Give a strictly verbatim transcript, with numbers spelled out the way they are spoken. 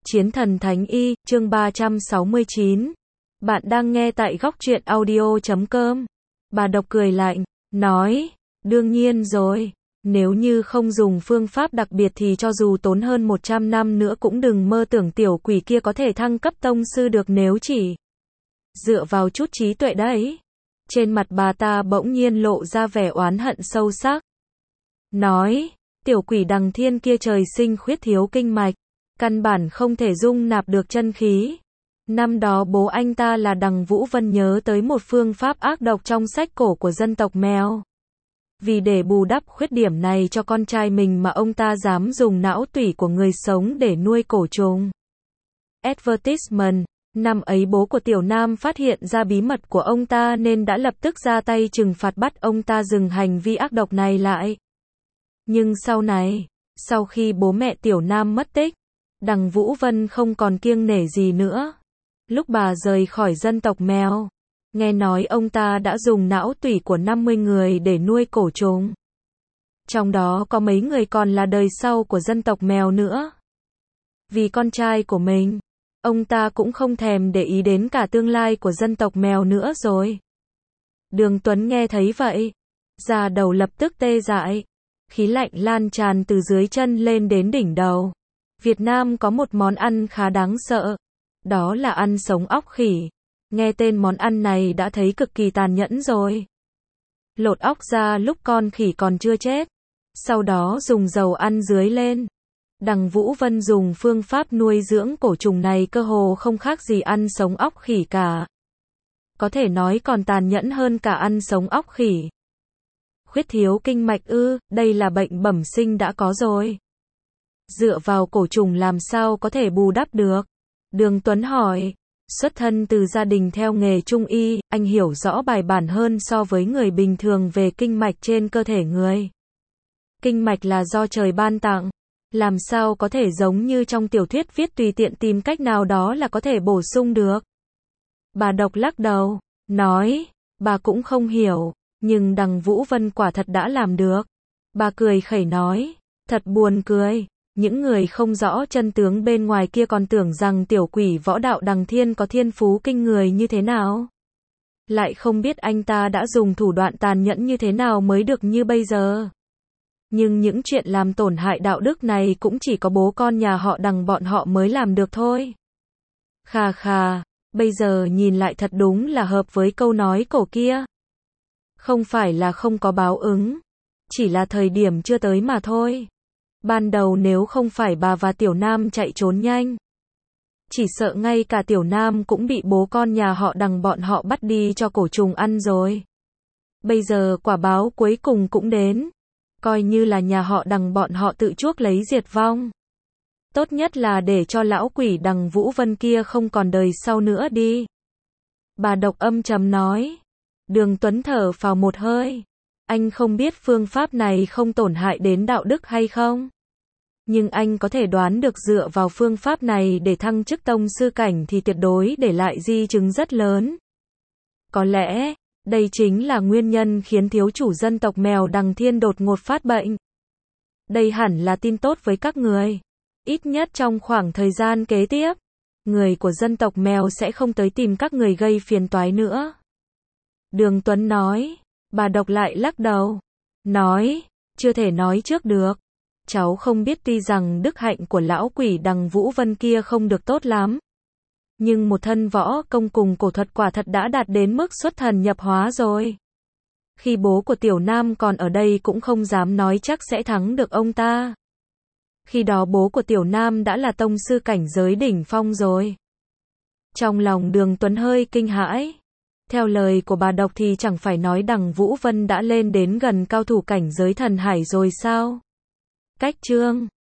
Chiến thần Thánh Y, chương ba trăm sáu mươi chín. Bạn đang nghe tại góc truyện audio chấm com. Bà độc cười lạnh, nói, đương nhiên rồi, nếu như không dùng phương pháp đặc biệt thì cho dù tốn hơn một trăm năm nữa cũng đừng mơ tưởng tiểu quỷ kia có thể thăng cấp tông sư được nếu chỉ dựa vào chút trí tuệ đấy. Trên mặt bà ta bỗng nhiên lộ ra vẻ oán hận sâu sắc. Nói, tiểu quỷ Đằng Thiên kia trời sinh khuyết thiếu kinh mạch, căn bản không thể dung nạp được chân khí. Năm đó bố anh ta là Đằng Vũ Vân nhớ tới một phương pháp ác độc trong sách cổ của dân tộc mèo. Vì để bù đắp khuyết điểm này cho con trai mình mà ông ta dám dùng não tủy của người sống để nuôi cổ trùng. Advertisement. Năm ấy bố của Tiểu Nam phát hiện ra bí mật của ông ta nên đã lập tức ra tay trừng phạt bắt ông ta dừng hành vi ác độc này lại. Nhưng sau này, sau khi bố mẹ Tiểu Nam mất tích, Đằng Vũ Vân không còn kiêng nể gì nữa. Lúc bà rời khỏi dân tộc mèo, nghe nói ông ta đã dùng não tủy của năm mươi người để nuôi cổ trùng. Trong đó có mấy người còn là đời sau của dân tộc mèo nữa. Vì con trai của mình, ông ta cũng không thèm để ý đến cả tương lai của dân tộc mèo nữa rồi. Đường Tuấn nghe thấy vậy, da đầu lập tức tê dại, khí lạnh lan tràn từ dưới chân lên đến đỉnh đầu. Việt Nam có một món ăn khá đáng sợ, đó là ăn sống óc khỉ. Nghe tên món ăn này đã thấy cực kỳ tàn nhẫn rồi. Lột óc ra lúc con khỉ còn chưa chết, sau đó dùng dầu ăn dưới lên. Đằng Vũ Vân dùng phương pháp nuôi dưỡng cổ trùng này cơ hồ không khác gì ăn sống óc khỉ cả. Có thể nói còn tàn nhẫn hơn cả ăn sống óc khỉ. Khuyết thiếu kinh mạch ư, đây là bệnh bẩm sinh đã có rồi. Dựa vào cổ trùng làm sao có thể bù đắp được? Đường Tuấn hỏi, xuất thân từ gia đình theo nghề trung y, anh hiểu rõ bài bản hơn so với người bình thường về kinh mạch trên cơ thể người. Kinh mạch là do trời ban tặng, làm sao có thể giống như trong tiểu thuyết viết tùy tiện tìm cách nào đó là có thể bổ sung được. Bà độc lắc đầu, nói, bà cũng không hiểu, nhưng Đằng Vũ Vân quả thật đã làm được. Bà cười khẩy nói, thật buồn cười. Những người không rõ chân tướng bên ngoài kia còn tưởng rằng tiểu quỷ võ đạo Đằng Thiên có thiên phú kinh người như thế nào. Lại không biết anh ta đã dùng thủ đoạn tàn nhẫn như thế nào mới được như bây giờ. Nhưng những chuyện làm tổn hại đạo đức này cũng chỉ có bố con nhà họ Đằng bọn họ mới làm được thôi. Khà khà, bây giờ nhìn lại thật đúng là hợp với câu nói cổ kia. Không phải là không có báo ứng, chỉ là thời điểm chưa tới mà thôi. Ban đầu nếu không phải bà và Tiểu Nam chạy trốn nhanh, chỉ sợ ngay cả Tiểu Nam cũng bị bố con nhà họ Đằng bọn họ bắt đi cho cổ trùng ăn rồi. Bây giờ quả báo cuối cùng cũng đến, coi như là nhà họ Đằng bọn họ tự chuốc lấy diệt vong. Tốt nhất là để cho lão quỷ Đằng Vũ Vân kia không còn đời sau nữa đi. Bà độc âm trầm nói. Đường Tuấn thở phào một hơi. Anh không biết phương pháp này không tổn hại đến đạo đức hay không? Nhưng anh có thể đoán được dựa vào phương pháp này để thăng chức tông sư cảnh thì tuyệt đối để lại di chứng rất lớn. Có lẽ, đây chính là nguyên nhân khiến thiếu chủ dân tộc mèo Đằng Thiên đột ngột phát bệnh. Đây hẳn là tin tốt với các người. Ít nhất trong khoảng thời gian kế tiếp, người của dân tộc mèo sẽ không tới tìm các người gây phiền toái nữa. Đường Tuấn nói. Bà độc lại lắc đầu. Nói, chưa thể nói trước được. Cháu không biết tuy rằng đức hạnh của lão quỷ Đằng Vũ Vân kia không được tốt lắm. Nhưng một thân võ công cùng cổ thuật quả thật đã đạt đến mức xuất thần nhập hóa rồi. Khi bố của Tiểu Nam còn ở đây cũng không dám nói chắc sẽ thắng được ông ta. Khi đó bố của Tiểu Nam đã là tông sư cảnh giới đỉnh phong rồi. Trong lòng Đường Tuấn hơi kinh hãi. Theo lời của bà độc thì chẳng phải nói Đằng Vũ Vân đã lên đến gần cao thủ cảnh giới thần hải rồi sao? Cách chương